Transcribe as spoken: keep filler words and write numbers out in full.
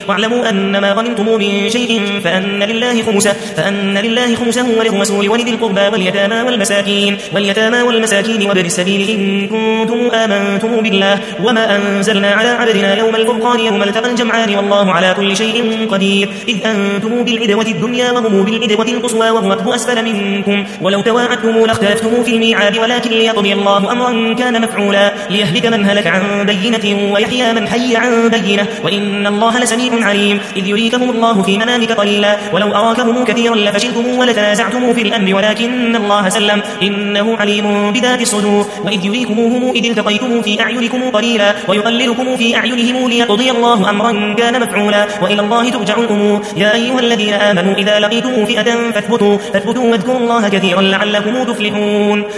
واعلموا أنما غنمتم من شيء فأن لله خمسه فأن لله خمسه وللرسول ولذي القربى واليتامى والمساكين واليتامى والمساكين وابن السبيل إن كنتم آمنتم بالله وما أنزلنا على عبدنا يوم الفرقان يوم التقى الجمعان والله على كل شيء قدير إذ أنتم بالعدوة الدنيا وهم بالعدوة القصوى والركب أسفل منكم ولو تواعدتم لاختلفتم في الميعاد ولكن ليقضي الله أمرا كان مفعولا ليهلك من هلك عن بينة ويحيى من حي عن بينة وإن الله لسميع عليم إذ يريكهم الله في منامك قليلا ولو أراكهم كثيرا لفشلتم ولتنازعتم في الأمر ولكن الله سلم إنه عليم بذات الصدور وإذ يريكموهم إذ التقيتم في أعينكم قليلا ويقللكم في أعينهم ليقضي الله أمرا كان مفعولا وإلى الله ترجع الأمور يا أيها الذين آمنوا إذا لقيتم فئة فاثبتوا فاثبتوا واذكروا الله كثيرا لعلكم تفلحون.